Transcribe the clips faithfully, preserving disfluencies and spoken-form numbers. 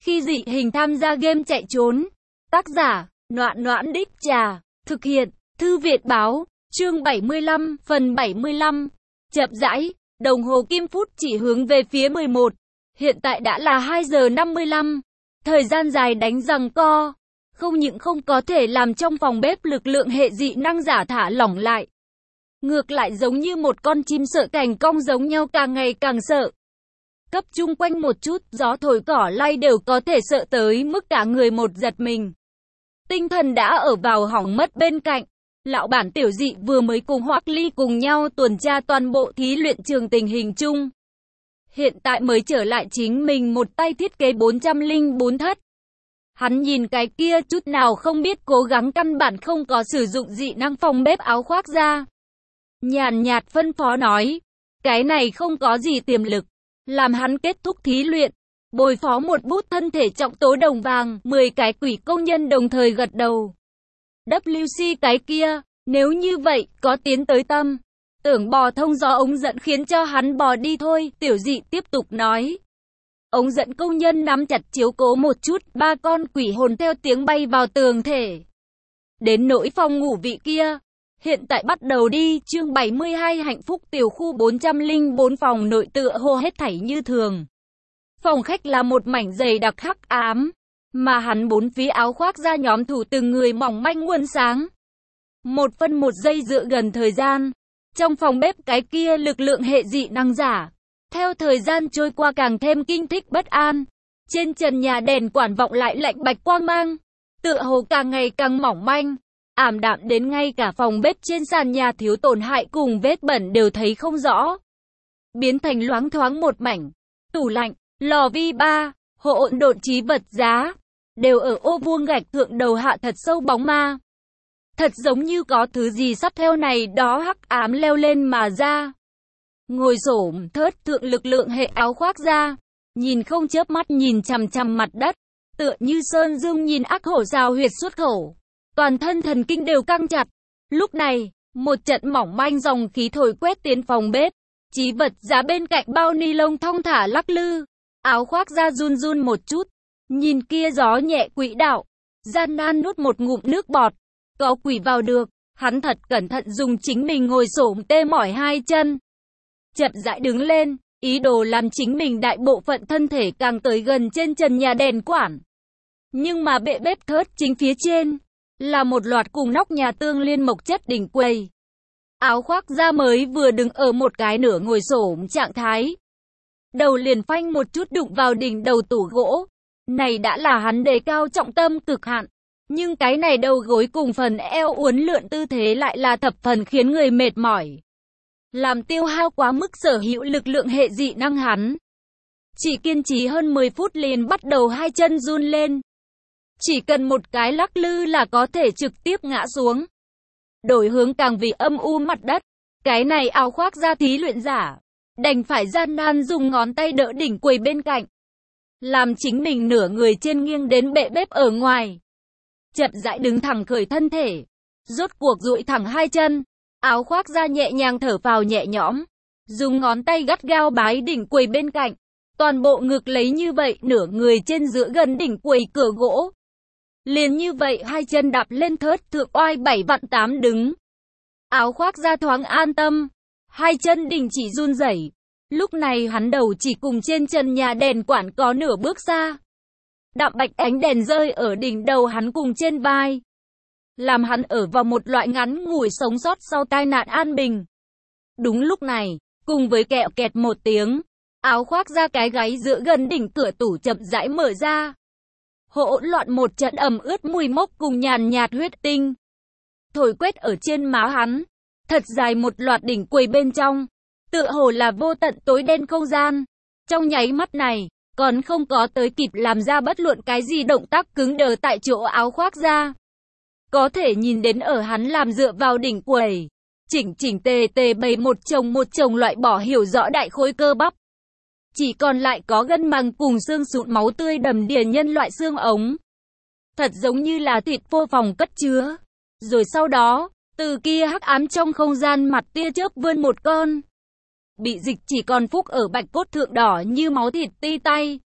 Khi dị hình tham gia game chạy trốn. Tác giả, Noãn Noãn Đích Trà. Thực hiện, Thư Việt Báo. Chương bảy mươi lăm, phần bảy mươi lăm. Chậm rãi, đồng hồ kim phút chỉ hướng về phía mười một. Hiện tại đã là hai giờ năm mươi lăm. Thời gian dài đánh giằng co. Không những không có thể làm trong phòng bếp lực lượng hệ dị năng giả thả lỏng lại. Ngược lại giống như một con chim sợ cành cong giống nhau càng ngày càng sợ. Cấp chung quanh một chút, gió thổi cỏ lay đều có thể sợ tới mức cả người một giật mình. Tinh thần đã ở vào hỏng mất bên cạnh. Lão bản tiểu dị vừa mới cùng Hoắc Ly cùng nhau tuần tra toàn bộ thí luyện trường tình hình chung. Hiện tại mới trở lại chính mình một tay thiết kế bốn trăm lẻ bốn thất. Hắn nhìn cái kia chút nào không biết cố gắng căn bản không có sử dụng dị năng phòng bếp áo khoác ra. Nhàn nhạt phân phó nói, cái này không có gì tiềm lực. Làm hắn kết thúc thí luyện, bồi phó một bút thân thể trọng tố đồng vàng, mười cái quỷ công nhân đồng thời gật đầu. vê xê cái kia, nếu như vậy, có tiến tới tâm. Tưởng bò thông gió ống dẫn khiến cho hắn bò đi thôi, tiểu dị tiếp tục nói. Ống dẫn công nhân nắm chặt chiếu cố một chút, ba con quỷ hồn theo tiếng bay vào tường thể. Đến nỗi phòng ngủ vị kia. Hiện tại bắt đầu đi, chương bảy mươi hai hạnh phúc tiểu khu bốn trăm lẻ bốn phòng nội tựa hồ hết thảy như thường. Phòng khách là một mảnh dày đặc hắc ám, mà hắn bốn phía áo khoác ra nhóm thủ từng người mỏng manh nguồn sáng. Một phân một giây dựa gần thời gian, trong phòng bếp cái kia lực lượng hệ dị năng giả. Theo thời gian trôi qua càng thêm kinh thích bất an, trên trần nhà đèn quản vọng lại lạnh bạch quang mang, tựa hồ càng ngày càng mỏng manh. Ảm đạm đến ngay cả phòng bếp trên sàn nhà thiếu tổn hại cùng vết bẩn đều thấy không rõ. Biến thành loáng thoáng một mảnh. Tủ lạnh, lò vi ba, hỗn độn trí vật giá, đều ở ô vuông gạch thượng đầu hạ thật sâu bóng ma. Thật giống như có thứ gì sắp theo này đó hắc ám leo lên mà ra. Ngồi xổm thớt thượng lực lượng hệ áo khoác ra, nhìn không chớp mắt nhìn chằm chằm mặt đất, tựa như sơn dương nhìn ác hổ rào huyệt xuất khẩu. Toàn thân thần kinh đều căng chặt. Lúc này, một trận mỏng manh dòng khí thổi quét tiến phòng bếp. Chí vật giá bên cạnh bao ni lông thong thả lắc lư. Áo khoác ra run run một chút. Nhìn kia gió nhẹ quỹ đạo. Gian nan nuốt một ngụm nước bọt. Có quỷ vào được. Hắn thật cẩn thận dùng chính mình ngồi xổm tê mỏi hai chân. Chậm rãi đứng lên. Ý đồ làm chính mình đại bộ phận thân thể càng tới gần trên trần nhà đèn quản. Nhưng mà bệ bếp thớt chính phía trên. Là một loạt cùng nóc nhà tương liên mộc chất đỉnh quầy. Áo khoác da mới vừa đứng ở một cái nửa ngồi xổm trạng thái. Đầu liền phanh một chút đụng vào đỉnh đầu tủ gỗ. Này đã là hắn đề cao trọng tâm cực hạn. Nhưng cái này đầu gối cùng phần eo uốn lượn tư thế lại là thập phần khiến người mệt mỏi. Làm tiêu hao quá mức sở hữu lực lượng hệ dị năng hắn. Chỉ kiên trì hơn mười phút liền bắt đầu hai chân run lên. Chỉ cần một cái lắc lư là có thể trực tiếp ngã xuống. Đổi hướng càng vì âm u mặt đất. Cái này áo khoác da thí luyện giả. Đành phải gian nan dùng ngón tay đỡ đỉnh quầy bên cạnh. Làm chính mình nửa người trên nghiêng đến bệ bếp ở ngoài. Chậm rãi đứng thẳng khởi thân thể. Rốt cuộc duỗi thẳng hai chân. Áo khoác da nhẹ nhàng thở vào nhẹ nhõm. Dùng ngón tay gắt gao bái đỉnh quầy bên cạnh. Toàn bộ ngực lấy như vậy nửa người trên giữa gần đỉnh quầy cửa gỗ. Liền như vậy hai chân đạp lên thớt thượng oai bảy vạn tám đứng. Áo khoác ra thoáng an tâm. Hai chân đình chỉ run rẩy. Lúc này hắn đầu chỉ cùng trên trần nhà đèn quản có nửa bước xa. Đạm bạch ánh đèn rơi ở đỉnh đầu hắn cùng trên vai. Làm hắn ở vào một loại ngắn ngủi sống sót sau tai nạn an bình. Đúng lúc này, cùng với kẹo kẹt một tiếng. Áo khoác ra cái gáy giữa gần đỉnh cửa tủ chậm rãi mở ra. Hỗn loạn một trận ẩm ướt mùi mốc cùng nhàn nhạt huyết tinh. Thổi quét ở trên má hắn. Thật dài một loạt đỉnh quầy bên trong. Tựa hồ là vô tận tối đen không gian. Trong nháy mắt này, còn không có tới kịp làm ra bất luận cái gì động tác cứng đờ tại chỗ áo khoác ra. Có thể nhìn đến ở hắn làm dựa vào đỉnh quầy. Chỉnh chỉnh tề tề bày một chồng một chồng loại bỏ hiểu rõ đại khối cơ bắp. Chỉ còn lại có gân màng cùng xương sụn máu tươi đầm đìa nhân loại xương ống. Thật giống như là thịt phô phòng cất chứa. Rồi sau đó, từ kia hắc ám trong không gian mặt tia chớp vươn một con. Bị dịch chỉ còn phúc ở bạch cốt thượng đỏ như máu thịt ti tay.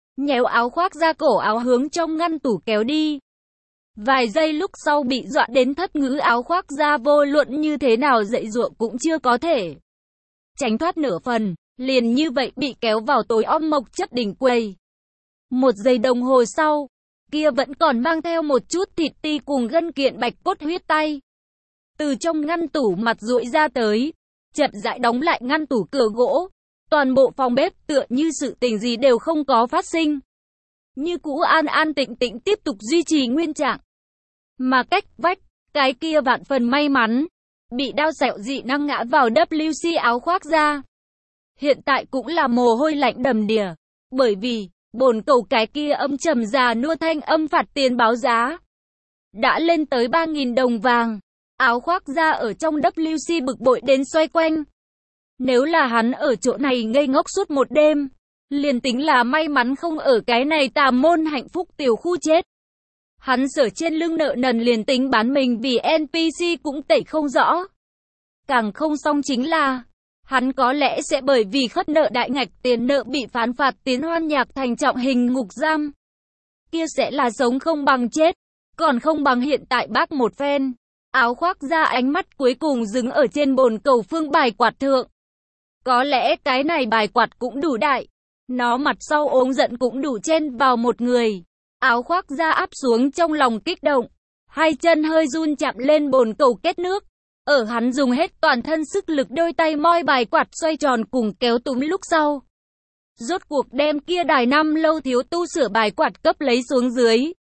nhéo áo khoác ra cổ áo hướng trong ngăn tủ kéo đi. Vài giây lúc sau bị dọa đến thất ngữ, áo khoác ra vô luận như thế nào dậy dụa cũng chưa có thể tránh thoát nửa phần, liền như vậy bị kéo vào tối om mộc chất đỉnh quầy. Một giây đồng hồ sau, kia vẫn còn mang theo một chút thịt ti cùng gân kiện bạch cốt huyết tay, từ trong ngăn tủ mặt duỗi ra tới, chậm rãi đóng lại ngăn tủ cửa gỗ. Toàn bộ phòng bếp tựa như sự tình gì đều không có phát sinh, như cũ an an tĩnh tĩnh tiếp tục duy trì nguyên trạng. Mà cách vách, cái kia vạn phần may mắn bị đao sẹo dị năng ngã vào vê kép áo khoác ra, hiện tại cũng là mồ hôi lạnh đầm đìa, bởi vì bồn cầu cái kia âm trầm già nua thanh âm phạt tiền báo giá đã lên tới ba nghìn đồng vàng. Áo khoác ra ở trong vê kép bực bội đến xoay quanh. Nếu là hắn ở chỗ này ngây ngốc suốt một đêm, liền tính là may mắn không ở cái này tà môn hạnh phúc tiểu khu chết, hắn sở trên lưng nợ nần liền tính bán mình vì en pê xê cũng tẩy không rõ. Càng không xong chính là, hắn có lẽ sẽ bởi vì khất nợ đại ngạch tiền nợ bị phán phạt tiến Hoan Nhạc Thành trọng hình ngục giam. Kia sẽ là sống không bằng chết, còn không bằng hiện tại bác một phen. Áo khoác ra ánh mắt cuối cùng dừng ở trên bồn cầu phương bài quạt thượng. Có lẽ cái này bài quạt cũng đủ đại, nó mặt sau ống giận cũng đủ chen vào một người. Áo khoác ra áp xuống trong lòng kích động, hai chân hơi run chạm lên bồn cầu kết nước. Ở hắn dùng hết toàn thân sức lực đôi tay moi bài quạt xoay tròn cùng kéo túm lúc sau, rốt cuộc đem kia đài năm lâu thiếu tu sửa bài quạt cấp lấy xuống dưới,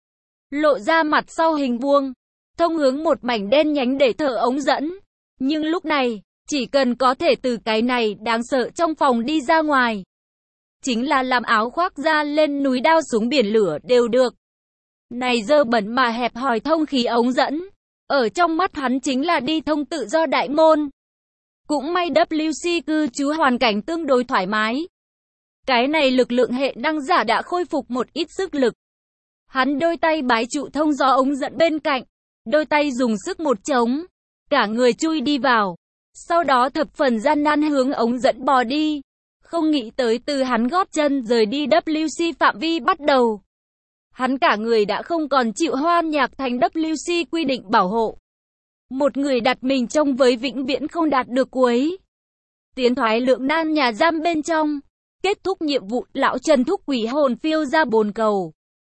lộ ra mặt sau hình vuông, thông hướng một mảnh đen nhánh để thở ống dẫn. Nhưng lúc này, chỉ cần có thể từ cái này đáng sợ trong phòng đi ra ngoài, chính là làm áo khoác ra lên núi đao xuống biển lửa đều được. Này dơ bẩn mà hẹp hòi thông khí ống dẫn, ở trong mắt hắn chính là đi thông tự do đại môn. Cũng may vê kép cư trú hoàn cảnh tương đối thoải mái. Cái này lực lượng hệ năng giả đã khôi phục một ít sức lực. Hắn đôi tay bái trụ thông gió ống dẫn bên cạnh, đôi tay dùng sức một chống, cả người chui đi vào. Sau đó thập phần gian nan hướng ống dẫn bò đi. Không nghĩ tới từ hắn gót chân rời đi vê kép phạm vi bắt đầu, hắn cả người đã không còn chịu Hoan Nhạc Thành vê kép quy định bảo hộ. Một người đặt mình trong với vĩnh viễn không đạt được cuối. Tiến thoái lượng nan nhà giam bên trong. Kết thúc nhiệm vụ, lão Trần thúc quỷ hồn phiêu ra bồn cầu.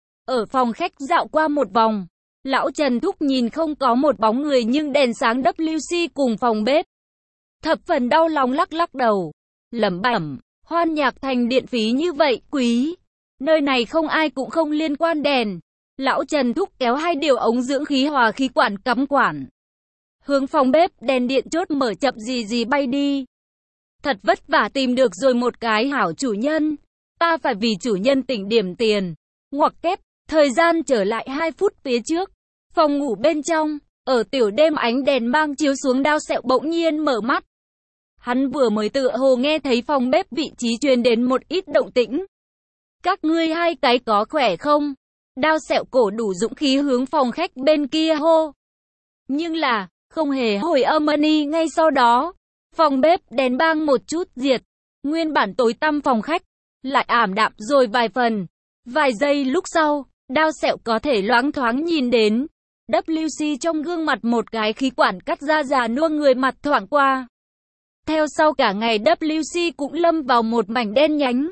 Ở phòng khách dạo qua một vòng, lão Trần thúc nhìn không có một bóng người nhưng đèn sáng vê kép cùng phòng bếp. Thập phần đau lòng lắc lắc đầu, lẩm bẩm, Hoan Nhạc Thành điện phí như vậy quý, nơi này không ai cũng không liên quan đèn. Lão Trần thúc kéo hai điều ống dưỡng khí hòa khí quản cắm quản, hướng phòng bếp đèn điện chốt mở chậm gì gì bay đi. Thật vất vả tìm được rồi một cái hảo chủ nhân, ta phải vì chủ nhân tỉnh điểm tiền. Ngoặc kép, thời gian trở lại hai phút phía trước, phòng ngủ bên trong, ở tiểu đêm ánh đèn mang chiếu xuống, Đao Sẹo bỗng nhiên mở mắt. Hắn vừa mới tựa hồ nghe thấy phòng bếp vị trí truyền đến một ít động tĩnh. Các ngươi hai cái có khỏe không? Đao Sẹo cổ đủ dũng khí hướng phòng khách bên kia hô. Nhưng là, không hề hồi âm ni ngay sau đó. Phòng bếp đèn bang một chút diệt. Nguyên bản tối tăm phòng khách lại ảm đạm rồi vài phần. Vài giây lúc sau, Đao Sẹo có thể loáng thoáng nhìn đến vê kép trong gương mặt một cái khí quản cắt ra già nua người mặt thoảng qua. Theo sau cả ngày vê kép cũng lâm vào một mảnh đen nhánh.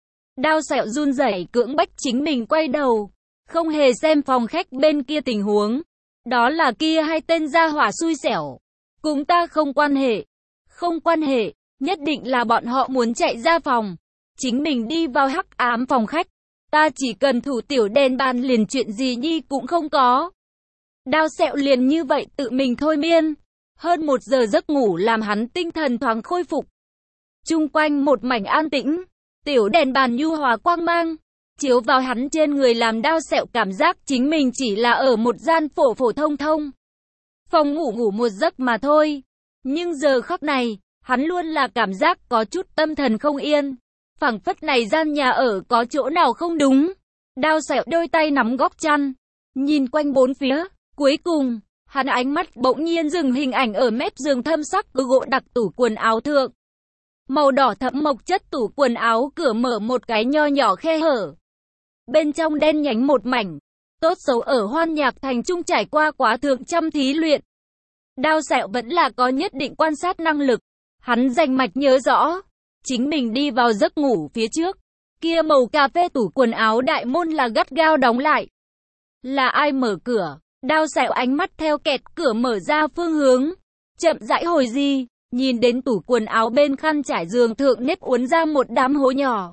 Đao Sẹo run rẩy cưỡng bách chính mình quay đầu, không hề xem phòng khách bên kia tình huống. Đó là kia hai tên gia hỏa xui xẻo, cùng ta không quan hệ. Không quan hệ, nhất định là bọn họ muốn chạy ra phòng, chính mình đi vào hắc ám phòng khách. Ta chỉ cần thủ tiểu đèn bàn liền chuyện gì nhi cũng không có. Đao Sẹo liền như vậy tự mình thôi miên. Hơn một giờ giấc ngủ làm hắn tinh thần thoáng khôi phục. Chung quanh một mảnh an tĩnh, tiểu đèn bàn nhu hòa quang mang chiếu vào hắn trên người làm Đao Sẹo cảm giác chính mình chỉ là ở một gian phổ phổ thông thông phòng ngủ ngủ một giấc mà thôi. Nhưng giờ khắc này, hắn luôn là cảm giác có chút tâm thần không yên, phảng phất này gian nhà ở có chỗ nào không đúng. Đao Sẹo đôi tay nắm góc chăn, nhìn quanh bốn phía, cuối cùng, hắn ánh mắt bỗng nhiên dừng hình ảnh ở mép giường thâm sắc gỗ đặc tủ quần áo thượng. Màu đỏ thẫm mộc chất tủ quần áo cửa mở một cái nho nhỏ khe hở, bên trong đen nhánh một mảnh. Tốt xấu ở Hoan Nhạc Thành Trung trải qua quá thượng trăm thí luyện. Đao Sẹo vẫn là có nhất định quan sát năng lực. Hắn rành mạch nhớ rõ. Chính mình đi vào giấc ngủ phía trước. Kia màu cà phê tủ quần áo đại môn là gắt gao đóng lại. Là ai mở cửa? Đao Sẹo ánh mắt theo kẹt cửa mở ra phương hướng. Chậm rãi hồi di. Nhìn đến tủ quần áo bên khăn trải giường thượng nếp uốn ra một đám hố nhỏ.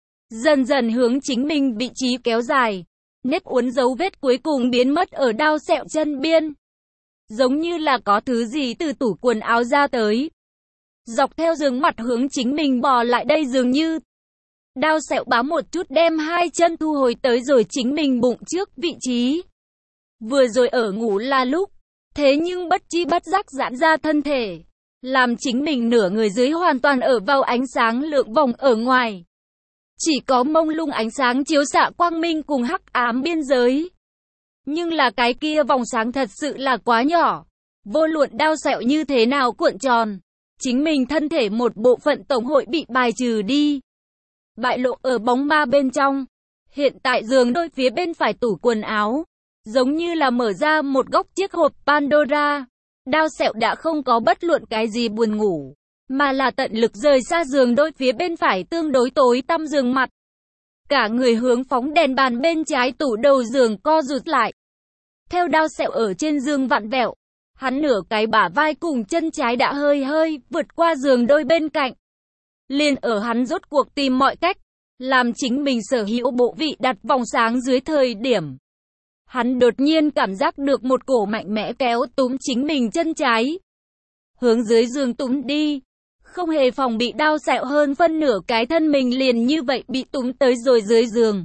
Dần dần hướng chính mình vị trí kéo dài. Nếp uốn dấu vết cuối cùng biến mất ở Đao Sẹo chân biên. Giống như là có thứ gì từ tủ quần áo ra tới. Dọc theo giường mặt hướng chính mình bò lại đây dường như. Đao Sẹo bám một chút đem hai chân thu hồi tới rồi chính mình bụng trước vị trí. Vừa rồi ở ngủ là lúc. Thế nhưng bất chi bất giác giãn ra thân thể. Làm chính mình nửa người dưới hoàn toàn ở vào ánh sáng lượng vòng ở ngoài. Chỉ có mông lung ánh sáng chiếu xạ quang minh cùng hắc ám biên giới. Nhưng là cái kia vòng sáng thật sự là quá nhỏ. Vô luận Đao Sẹo như thế nào cuộn tròn. Chính mình thân thể một bộ phận tổng hội bị bài trừ đi. Bại lộ ở bóng ma bên trong. Hiện tại giường đôi phía bên phải tủ quần áo. Giống như là mở ra một góc chiếc hộp Pandora. Đao Sẹo đã không có bất luận cái gì buồn ngủ. Mà là tận lực rời xa giường đôi phía bên phải tương đối tối tăm giường mặt. Cả người hướng phóng đèn bàn bên trái tủ đầu giường co rụt lại. Theo Đao Sẹo ở trên giường vặn vẹo. Hắn nửa cái bả vai cùng chân trái đã hơi hơi vượt qua giường đôi bên cạnh. Liền ở hắn rốt cuộc tìm mọi cách. Làm chính mình sở hữu bộ vị đặt vòng sáng dưới thời điểm. Hắn đột nhiên cảm giác được một cổ mạnh mẽ kéo túm chính mình chân trái. Hướng dưới giường túm đi. Không hề phòng bị Đao Sẹo hơn phân nửa cái thân mình liền như vậy bị túm tới rồi dưới giường.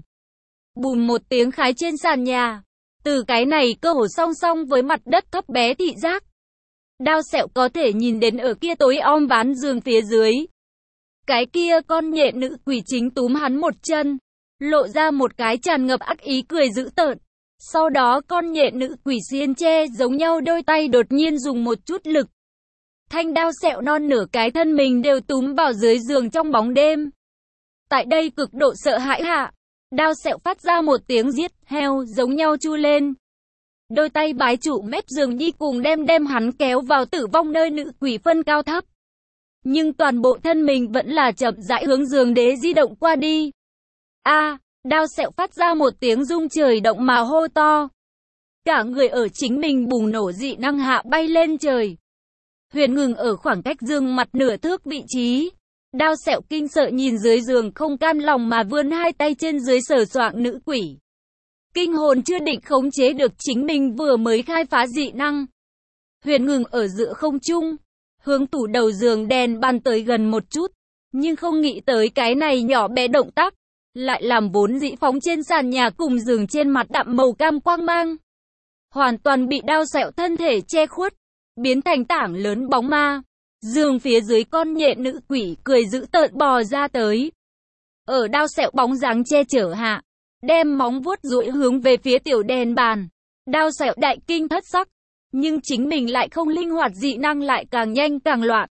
Bùm một tiếng khái trên sàn nhà. Từ cái này cơ hồ song song với mặt đất thấp bé thị giác. Đao Sẹo có thể nhìn đến ở kia tối om ván giường phía dưới. Cái kia con nhện nữ quỷ chính túm hắn một chân. Lộ ra một cái tràn ngập ác ý cười dữ tợn. Sau đó con nhện nữ quỷ xiên che giống nhau đôi tay đột nhiên dùng một chút lực. Thanh Đao Sẹo non nửa cái thân mình đều túm vào dưới giường trong bóng đêm. Tại đây cực độ sợ hãi hạ. Đao Sẹo phát ra một tiếng giết heo giống nhau chu lên. Đôi tay bái trụ mép giường đi cùng đem đem hắn kéo vào tử vong nơi nữ quỷ phân cao thấp. Nhưng toàn bộ thân mình vẫn là chậm rãi hướng giường đế di động qua đi. A, à, Đao Sẹo phát ra một tiếng rung trời động mà hô to. Cả người ở chính mình bùng nổ dị năng hạ bay lên trời. Huyền ngừng ở khoảng cách giường mặt nửa thước vị trí. Đao Sẹo kinh sợ nhìn dưới giường không cam lòng mà vươn hai tay trên dưới sờ soạng nữ quỷ. Kinh hồn chưa định khống chế được chính mình vừa mới khai phá dị năng. Huyền ngừng ở giữa không trung. Hướng tủ đầu giường đèn bàn tới gần một chút. Nhưng không nghĩ tới cái này nhỏ bé động tác. Lại làm vốn dĩ phóng trên sàn nhà cùng giường trên mặt đậm màu cam quang mang. Hoàn toàn bị Đao Sẹo thân thể che khuất. Biến thành tảng lớn bóng ma. Giường phía dưới con nhện nữ quỷ cười dữ tợn bò ra tới. Ở Đao Sẹo bóng dáng che chở hạ. Đem móng vuốt duỗi hướng về phía tiểu đèn bàn. Đao Sẹo đại kinh thất sắc. Nhưng chính mình lại không linh hoạt dị năng lại càng nhanh càng loạn.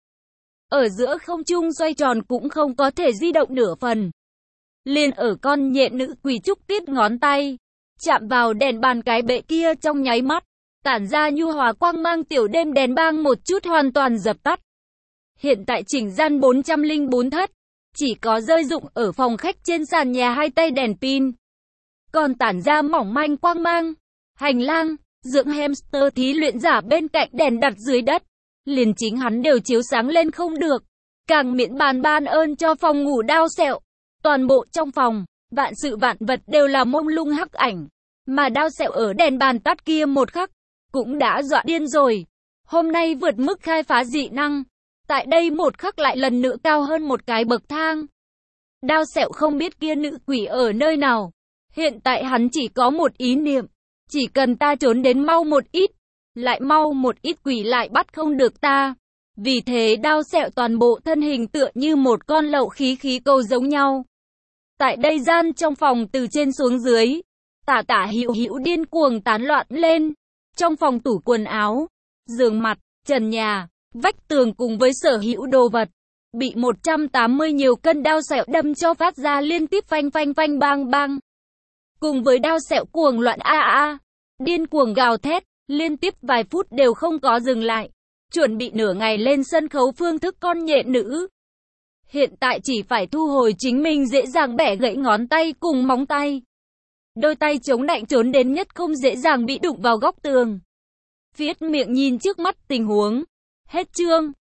Ở giữa không trung xoay tròn cũng không có thể di động nửa phần. Liền ở con nhện nữ quỷ trúc tiết ngón tay. Chạm vào đèn bàn cái bệ kia trong nháy mắt. Tản ra nhu hòa quang mang tiểu đêm đèn bang một chút hoàn toàn dập tắt. Hiện tại chỉnh gian bốn trăm lẻ bốn thất. Chỉ có rơi rụng ở phòng khách trên sàn nhà hai tay đèn pin. Còn tản ra mỏng manh quang mang. Hành lang, dưỡng hamster thí luyện giả bên cạnh đèn đặt dưới đất. Liền chính hắn đều chiếu sáng lên không được. Càng miễn bàn ban ơn cho phòng ngủ Đao Sẹo. Toàn bộ trong phòng, vạn sự vạn vật đều là mông lung hắc ảnh. Mà Đao Sẹo ở đèn bàn tắt kia một khắc. Cũng đã dọa điên rồi. Hôm nay vượt mức khai phá dị năng. Tại đây một khắc lại lần nữa cao hơn một cái bậc thang. Đao Sẹo không biết kia nữ quỷ ở nơi nào. Hiện tại hắn chỉ có một ý niệm. Chỉ cần ta trốn đến mau một ít. Lại mau một ít quỷ lại bắt không được ta. Vì thế Đao Sẹo toàn bộ thân hình tựa như một con lậu khí khí cầu giống nhau. Tại đây gian trong phòng từ trên xuống dưới. Tả tả hữu hữu điên cuồng tán loạn lên. Trong phòng tủ quần áo, giường mặt, trần nhà, vách tường cùng với sở hữu đồ vật. Bị một trăm tám mươi nhiều cân Đao Sẹo đâm cho phát ra liên tiếp phanh phanh phanh bang bang. cùng với đao sẹo cuồng loạn a a, điên cuồng gào thét, liên tiếp vài phút đều không có dừng lại. Chuẩn bị nửa ngày lên sân khấu phương thức con nhện nữ. Hiện tại chỉ phải thu hồi chính mình dễ dàng bẻ gãy ngón tay cùng móng tay. Đôi tay chống nạnh trốn đến nhất không dễ dàng bị đụng vào góc tường. Viết miệng nhìn trước mắt tình huống. Hết chương.